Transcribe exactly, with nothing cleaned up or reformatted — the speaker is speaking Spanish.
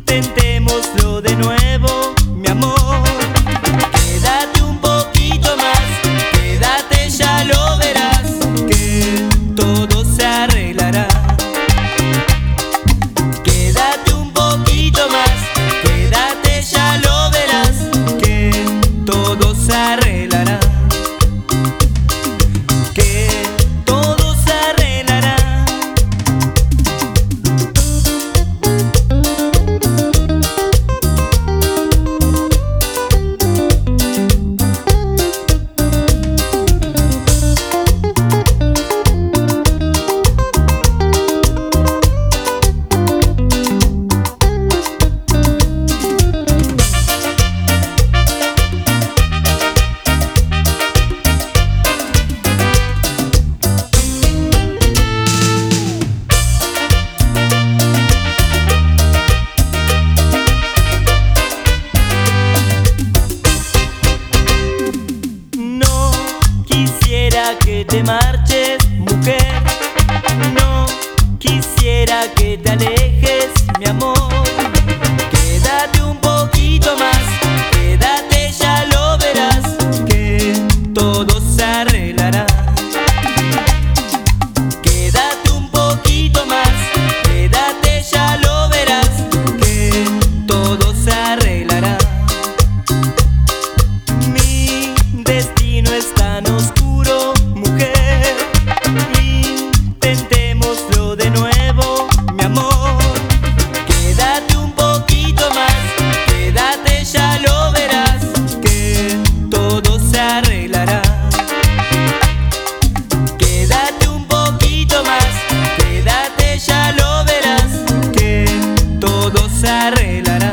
Intentémoslo de nuevo, mi amor. Quédate un poquito más, quédate, ya lo verás, que todo se arreglará. Quédate un poquito más, quédate, ya lo verás, que todo se arreglará. Que todo se arreglará. Quisiera que te marches, mujer. No quisiera que te alejes, mi amor. Quédate un poquito más, quédate, ya lo verás, que todo se arreglará. Quédate un poquito más, quédate, ya lo verás, que todo se arreglará. Mi destino es tan oscuro, mujer. Intentémoslo de nuevo, mi amor. Quédate un poquito más, quédate, ya lo verás, que todo se arreglará. Quédate un poquito más, quédate, ya lo verás, que todo se arreglará.